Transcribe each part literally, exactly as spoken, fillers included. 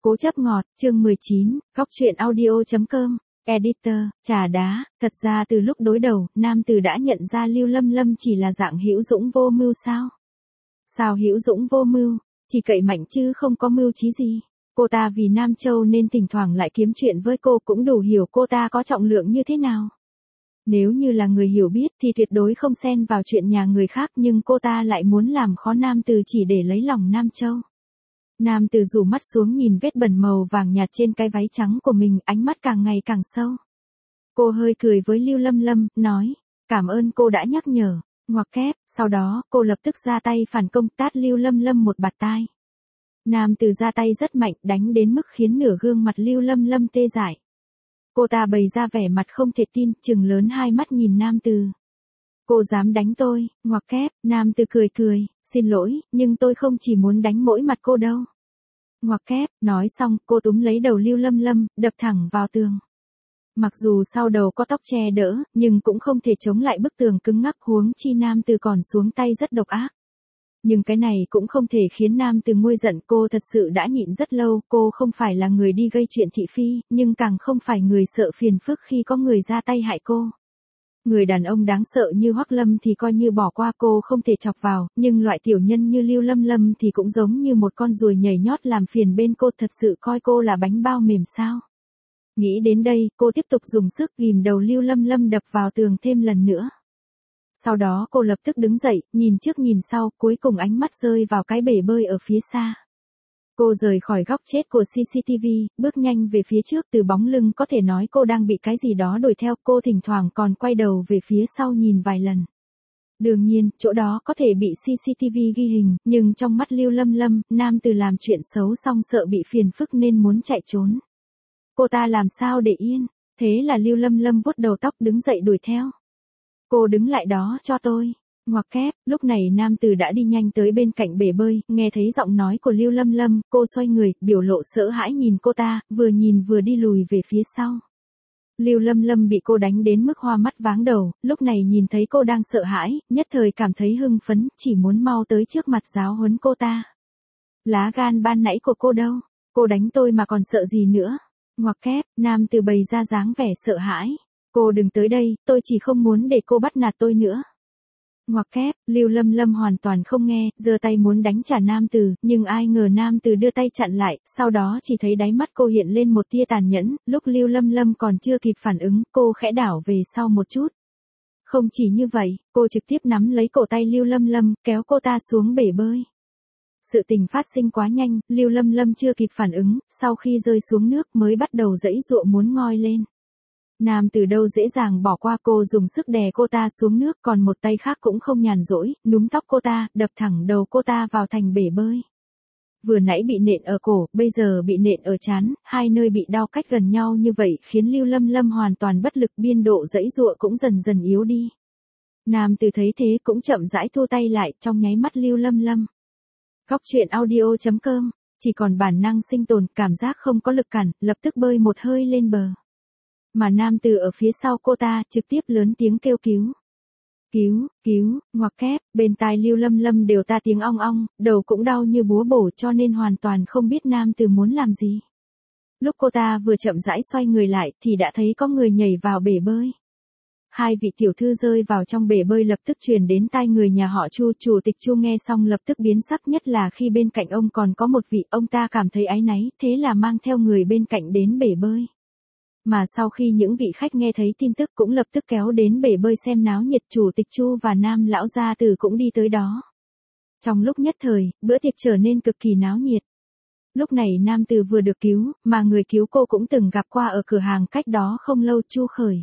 Cố chấp ngọt, chương mười chín, góc truyện audio.com, editor, trà đá, thật ra từ lúc đối đầu, nam tử đã nhận ra Lưu Lâm Lâm chỉ là dạng hữu dũng vô mưu sao? Sao hữu dũng vô mưu, chỉ cậy mạnh chứ không có mưu trí gì. Cô ta vì Nam Châu nên thỉnh thoảng lại kiếm chuyện với cô cũng đủ hiểu cô ta có trọng lượng như thế nào. Nếu như là người hiểu biết thì tuyệt đối không xen vào chuyện nhà người khác, nhưng cô ta lại muốn làm khó nam tử chỉ để lấy lòng Nam Châu. Nam tử rủ mắt xuống nhìn vết bẩn màu vàng nhạt trên cái váy trắng của mình, ánh mắt càng ngày càng sâu. Cô hơi cười với Lưu Lâm Lâm, nói, cảm ơn cô đã nhắc nhở, ngoặc kép, sau đó cô lập tức ra tay phản công, tát Lưu Lâm Lâm một bạt tai. Nam tử ra tay rất mạnh, đánh đến mức khiến nửa gương mặt Lưu Lâm Lâm tê dại. Cô ta bày ra vẻ mặt không thể tin, trừng lớn hai mắt nhìn nam tử. Cô dám đánh tôi, ngoặc kép, nam tử cười cười, xin lỗi, nhưng tôi không chỉ muốn đánh mỗi mặt cô đâu. Ngoặc kép, nói xong, cô túm lấy đầu Lưu Lâm Lâm, đập thẳng vào tường. Mặc dù sau đầu có tóc che đỡ, nhưng cũng không thể chống lại bức tường cứng ngắc, huống chi nam tử còn xuống tay rất độc ác. Nhưng cái này cũng không thể khiến nam tử nguôi giận, cô thật sự đã nhịn rất lâu, cô không phải là người đi gây chuyện thị phi, nhưng càng không phải người sợ phiền phức khi có người ra tay hại cô. Người đàn ông đáng sợ như Hoắc Lâm thì coi như bỏ qua cô không thể chọc vào, nhưng loại tiểu nhân như Lưu Lâm Lâm thì cũng giống như một con ruồi nhảy nhót làm phiền bên cô, thật sự coi cô là bánh bao mềm sao. Nghĩ đến đây, cô tiếp tục dùng sức ghìm đầu Lưu Lâm Lâm đập vào tường thêm lần nữa. Sau đó cô lập tức đứng dậy, nhìn trước nhìn sau, cuối cùng ánh mắt rơi vào cái bể bơi ở phía xa. Cô rời khỏi góc chết của xê xê tê vê, bước nhanh về phía trước, từ bóng lưng có thể nói cô đang bị cái gì đó đuổi theo, cô thỉnh thoảng còn quay đầu về phía sau nhìn vài lần. Đương nhiên, chỗ đó có thể bị xê xê tê vê ghi hình, nhưng trong mắt Lưu Lâm Lâm, nam tử làm chuyện xấu xong sợ bị phiền phức nên muốn chạy trốn. Cô ta làm sao để yên, thế là Lưu Lâm Lâm vuốt đầu tóc đứng dậy đuổi theo. Cô đứng lại đó cho tôi. Ngoặc kép, lúc này nam tử đã đi nhanh tới bên cạnh bể bơi, nghe thấy giọng nói của Lưu Lâm Lâm, cô xoay người, biểu lộ sợ hãi nhìn cô ta, vừa nhìn vừa đi lùi về phía sau. Lưu Lâm Lâm bị cô đánh đến mức hoa mắt váng đầu, lúc này nhìn thấy cô đang sợ hãi, nhất thời cảm thấy hưng phấn, chỉ muốn mau tới trước mặt giáo huấn cô ta. Lá gan ban nãy của cô đâu, cô đánh tôi mà còn sợ gì nữa. Ngoặc kép, nam tử bày ra dáng vẻ sợ hãi. Cô đừng tới đây, tôi chỉ không muốn để cô bắt nạt tôi nữa. Ngoặc kép, Lưu Lâm Lâm hoàn toàn không nghe, giơ tay muốn đánh trả nam tử, nhưng ai ngờ nam tử đưa tay chặn lại, sau đó chỉ thấy đáy mắt cô hiện lên một tia tàn nhẫn, lúc Lưu Lâm Lâm còn chưa kịp phản ứng, cô khẽ đảo về sau một chút. Không chỉ như vậy, cô trực tiếp nắm lấy cổ tay Lưu Lâm Lâm, kéo cô ta xuống bể bơi. Sự tình phát sinh quá nhanh, Lưu Lâm Lâm chưa kịp phản ứng, sau khi rơi xuống nước mới bắt đầu giãy giụa muốn ngoi lên. Nam từ đâu dễ dàng bỏ qua cô, dùng sức đè cô ta xuống nước, còn một tay khác cũng không nhàn rỗi, núm tóc cô ta, đập thẳng đầu cô ta vào thành bể bơi. Vừa nãy bị nện ở cổ, bây giờ bị nện ở trán, hai nơi bị đau cách gần nhau như vậy khiến Lưu Lâm Lâm hoàn toàn bất lực, biên độ giãy giụa cũng dần dần yếu đi. Nam từ thấy thế cũng chậm rãi thu tay lại, trong nháy mắt Lưu Lâm Lâm. Góc truyện audio.com, chỉ còn bản năng sinh tồn, cảm giác không có lực cản, lập tức bơi một hơi lên bờ. Mà nam tử ở phía sau cô ta trực tiếp lớn tiếng kêu cứu. Cứu, cứu, ngoặc kép, bên tai Lưu Lâm Lâm đều ta tiếng ong ong, đầu cũng đau như búa bổ cho nên hoàn toàn không biết nam tử muốn làm gì. Lúc cô ta vừa chậm rãi xoay người lại thì đã thấy có người nhảy vào bể bơi. Hai vị tiểu thư rơi vào trong bể bơi lập tức truyền đến tai người nhà họ Chu, chủ tịch Chu nghe xong lập tức biến sắc, nhất là khi bên cạnh ông còn có một vị, ông ta cảm thấy áy náy, thế là mang theo người bên cạnh đến bể bơi. Mà sau khi những vị khách nghe thấy tin tức cũng lập tức kéo đến bể bơi xem náo nhiệt, chủ tịch Chu và nam lão gia tử cũng đi tới đó. Trong lúc nhất thời, bữa tiệc trở nên cực kỳ náo nhiệt. Lúc này nam tử vừa được cứu, mà người cứu cô cũng từng gặp qua ở cửa hàng cách đó không lâu, Chu Khởi.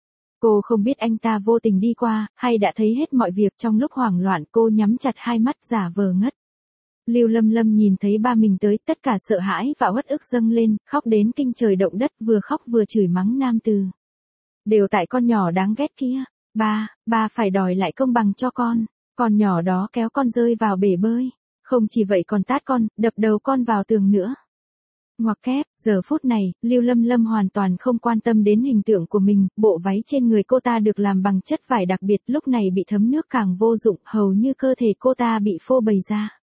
Cô không biết anh ta vô tình đi qua, hay đã thấy hết mọi việc, trong lúc hoảng loạn cô nhắm chặt hai mắt giả vờ ngất. Lưu Lâm Lâm nhìn thấy ba mình tới, tất cả sợ hãi và uất ức dâng lên, khóc đến kinh trời động đất, vừa khóc vừa chửi mắng nam tử. Đều tại con nhỏ đáng ghét kia, ba, ba phải đòi lại công bằng cho con, con nhỏ đó kéo con rơi vào bể bơi, không chỉ vậy còn tát con, đập đầu con vào tường nữa. Ngoặc kép, giờ phút này, Lưu Lâm Lâm hoàn toàn không quan tâm đến hình tượng của mình, bộ váy trên người cô ta được làm bằng chất vải đặc biệt, lúc này bị thấm nước càng vô dụng, hầu như cơ thể cô ta bị phô bày ra.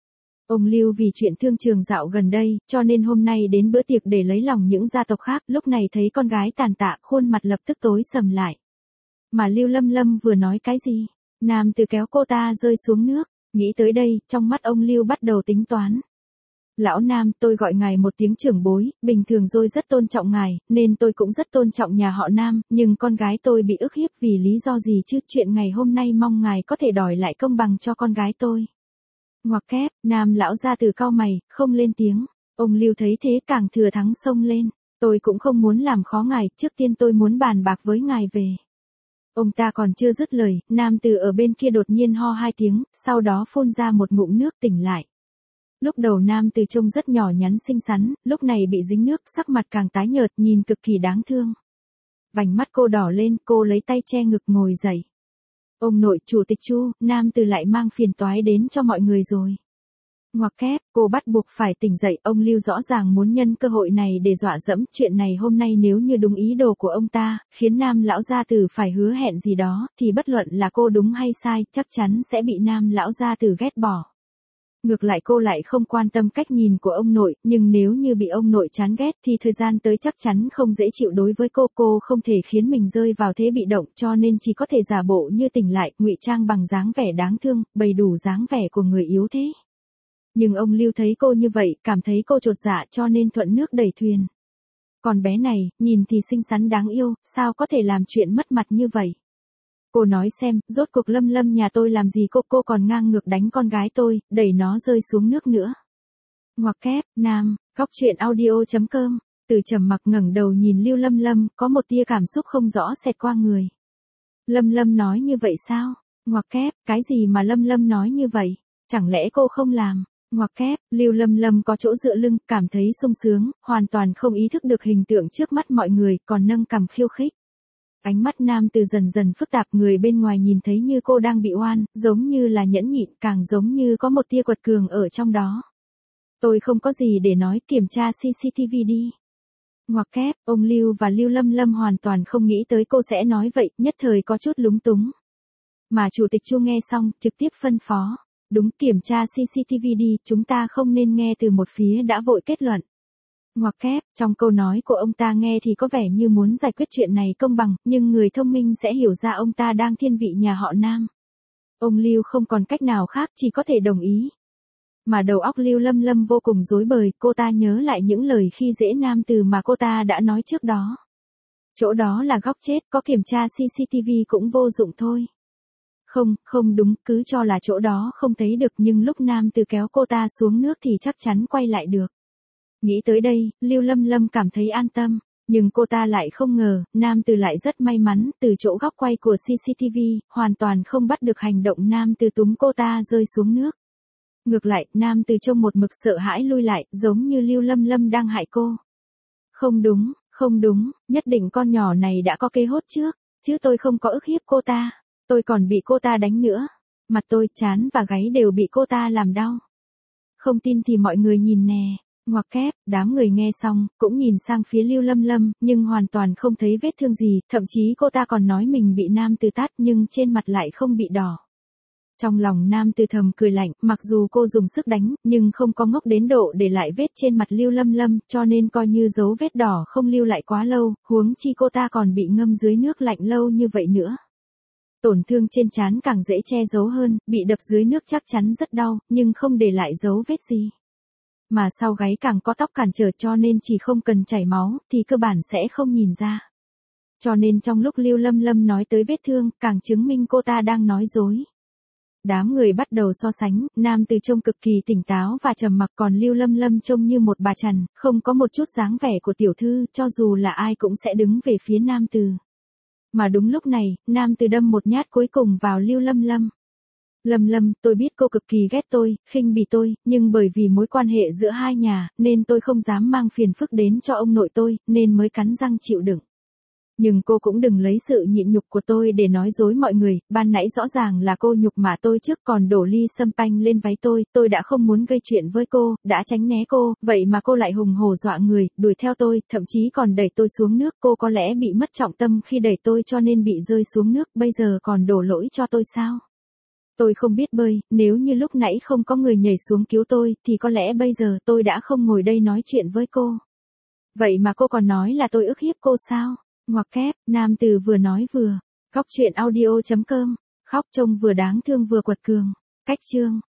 Ông Lưu vì chuyện thương trường dạo gần đây, cho nên hôm nay đến bữa tiệc để lấy lòng những gia tộc khác, lúc này thấy con gái tàn tạ, khuôn mặt lập tức tối sầm lại. Mà Lưu Lâm Lâm vừa nói cái gì? Nam từ kéo cô ta rơi xuống nước, nghĩ tới đây, trong mắt ông Lưu bắt đầu tính toán. Lão Nam, tôi gọi ngài một tiếng trưởng bối, bình thường tôi rất tôn trọng ngài, nên tôi cũng rất tôn trọng nhà họ Nam, nhưng con gái tôi bị ức hiếp vì lý do gì chứ, chuyện ngày hôm nay mong ngài có thể đòi lại công bằng cho con gái tôi. Ngoặc kép, Nam lão ra từ cau mày, không lên tiếng. Ông Lưu thấy thế càng thừa thắng xông lên. Tôi cũng không muốn làm khó ngài, trước tiên tôi muốn bàn bạc với ngài về. Ông ta còn chưa dứt lời, nam từ ở bên kia đột nhiên ho hai tiếng, sau đó phun ra một ngụm nước tỉnh lại. Lúc đầu nam từ trông rất nhỏ nhắn xinh xắn, lúc này bị dính nước, sắc mặt càng tái nhợt, nhìn cực kỳ đáng thương. Vành mắt cô đỏ lên, cô lấy tay che ngực ngồi dậy. Ông nội, chủ tịch Chu, nam từ lại mang phiền toái đến cho mọi người rồi. Ngoặc kép, cô bắt buộc phải tỉnh dậy, ông Lưu rõ ràng muốn nhân cơ hội này để dọa dẫm, chuyện này hôm nay nếu như đúng ý đồ của ông ta, khiến nam lão gia tử phải hứa hẹn gì đó, thì bất luận là cô đúng hay sai, chắc chắn sẽ bị nam lão gia tử ghét bỏ. Ngược lại cô lại không quan tâm cách nhìn của ông nội, nhưng nếu như bị ông nội chán ghét thì thời gian tới chắc chắn không dễ chịu đối với cô, cô không thể khiến mình rơi vào thế bị động, cho nên chỉ có thể giả bộ như tỉnh lại, ngụy trang bằng dáng vẻ đáng thương, bày đủ dáng vẻ của người yếu thế. Nhưng ông Lưu thấy cô như vậy, cảm thấy cô chột dạ cho nên thuận nước đẩy thuyền. Còn bé này, nhìn thì xinh xắn đáng yêu, sao có thể làm chuyện mất mặt như vậy? Cô nói xem, rốt cuộc Lâm Lâm nhà tôi làm gì cô, cô còn ngang ngược đánh con gái tôi, đẩy nó rơi xuống nước nữa. Ngoặc kép, Nam, góc truyện audio chấm com, Từ trầm mặc ngẩng đầu nhìn Lưu Lâm Lâm, có một tia cảm xúc không rõ xẹt qua người. Lâm Lâm nói như vậy sao? Ngoặc kép, cái gì mà Lâm Lâm nói như vậy? Chẳng lẽ cô không làm? Ngoặc kép, Lưu Lâm Lâm có chỗ dựa lưng, cảm thấy sung sướng, hoàn toàn không ý thức được hình tượng trước mắt mọi người, còn nâng cằm khiêu khích. Ánh mắt nam từ dần dần phức tạp, người bên ngoài nhìn thấy như cô đang bị oan, giống như là nhẫn nhịn, càng giống như có một tia quật cường ở trong đó. Tôi không có gì để nói, kiểm tra xê xê tê vê đi. Ngoặc kép, ông Lưu và Lưu Lâm Lâm hoàn toàn không nghĩ tới cô sẽ nói vậy, nhất thời có chút lúng túng. Mà chủ tịch Chu nghe xong, trực tiếp phân phó. Đúng, kiểm tra xê xê tê vê đi, chúng ta không nên nghe từ một phía đã vội kết luận. Ngoặc kép, trong câu nói của ông ta nghe thì có vẻ như muốn giải quyết chuyện này công bằng, nhưng người thông minh sẽ hiểu ra ông ta đang thiên vị nhà họ Nam. Ông Lưu không còn cách nào khác, chỉ có thể đồng ý. Mà đầu óc Lưu Lâm Lâm vô cùng rối bời, cô ta nhớ lại những lời khi dễ nam từ mà cô ta đã nói trước đó. Chỗ đó là góc chết, có kiểm tra xê xê tê vê cũng vô dụng thôi. Không, không đúng, cứ cho là chỗ đó không thấy được, nhưng lúc nam từ kéo cô ta xuống nước thì chắc chắn quay lại được. Nghĩ tới đây, Lưu Lâm Lâm cảm thấy an tâm, nhưng cô ta lại không ngờ, nam từ lại rất may mắn, từ chỗ góc quay của xê xê tê vê, hoàn toàn không bắt được hành động nam từ túm cô ta rơi xuống nước. Ngược lại, nam từ trông một mực sợ hãi lui lại, giống như Lưu Lâm Lâm đang hại cô. Không đúng, không đúng, nhất định con nhỏ này đã có kế hốt trước, chứ tôi không có ức hiếp cô ta. Tôi còn bị cô ta đánh nữa. Mặt tôi, trán và gáy đều bị cô ta làm đau. Không tin thì mọi người nhìn nè. Ngoặc kép, đám người nghe xong, cũng nhìn sang phía Lưu Lâm Lâm, nhưng hoàn toàn không thấy vết thương gì, thậm chí cô ta còn nói mình bị nam từ tát nhưng trên mặt lại không bị đỏ. Trong lòng nam từ thầm cười lạnh, mặc dù cô dùng sức đánh, nhưng không có ngốc đến độ để lại vết trên mặt Lưu Lâm Lâm, cho nên coi như dấu vết đỏ không lưu lại quá lâu, huống chi cô ta còn bị ngâm dưới nước lạnh lâu như vậy nữa. Tổn thương trên trán càng dễ che giấu hơn, bị đập dưới nước chắc chắn rất đau, nhưng không để lại dấu vết gì. Mà sau gáy càng có tóc cản trở, cho nên chỉ không cần chảy máu, thì cơ bản sẽ không nhìn ra. Cho nên trong lúc Lưu Lâm Lâm nói tới vết thương, càng chứng minh cô ta đang nói dối. Đám người bắt đầu so sánh, nam từ trông cực kỳ tỉnh táo và trầm mặc, còn Lưu Lâm Lâm trông như một bà trằn, không có một chút dáng vẻ của tiểu thư, cho dù là ai cũng sẽ đứng về phía nam từ. Mà đúng lúc này, nam từ đâm một nhát cuối cùng vào Lưu Lâm Lâm. Lâm Lâm, tôi biết cô cực kỳ ghét tôi, khinh bỉ tôi, nhưng bởi vì mối quan hệ giữa hai nhà, nên tôi không dám mang phiền phức đến cho ông nội tôi, nên mới cắn răng chịu đựng. Nhưng cô cũng đừng lấy sự nhịn nhục của tôi để nói dối mọi người, ban nãy rõ ràng là cô nhục mạ tôi trước, còn đổ ly sâm panh lên váy tôi, tôi đã không muốn gây chuyện với cô, đã tránh né cô, vậy mà cô lại hùng hổ dọa người, đuổi theo tôi, thậm chí còn đẩy tôi xuống nước, cô có lẽ bị mất trọng tâm khi đẩy tôi cho nên bị rơi xuống nước, bây giờ còn đổ lỗi cho tôi sao? Tôi không biết bơi, nếu như lúc nãy không có người nhảy xuống cứu tôi, thì có lẽ bây giờ tôi đã không ngồi đây nói chuyện với cô. Vậy mà cô còn nói là tôi ức hiếp cô sao? Ngoặc kép, nam từ vừa nói vừa. Góc truyện audio chấm com. Khóc trông vừa đáng thương vừa quật cường. Cách chương.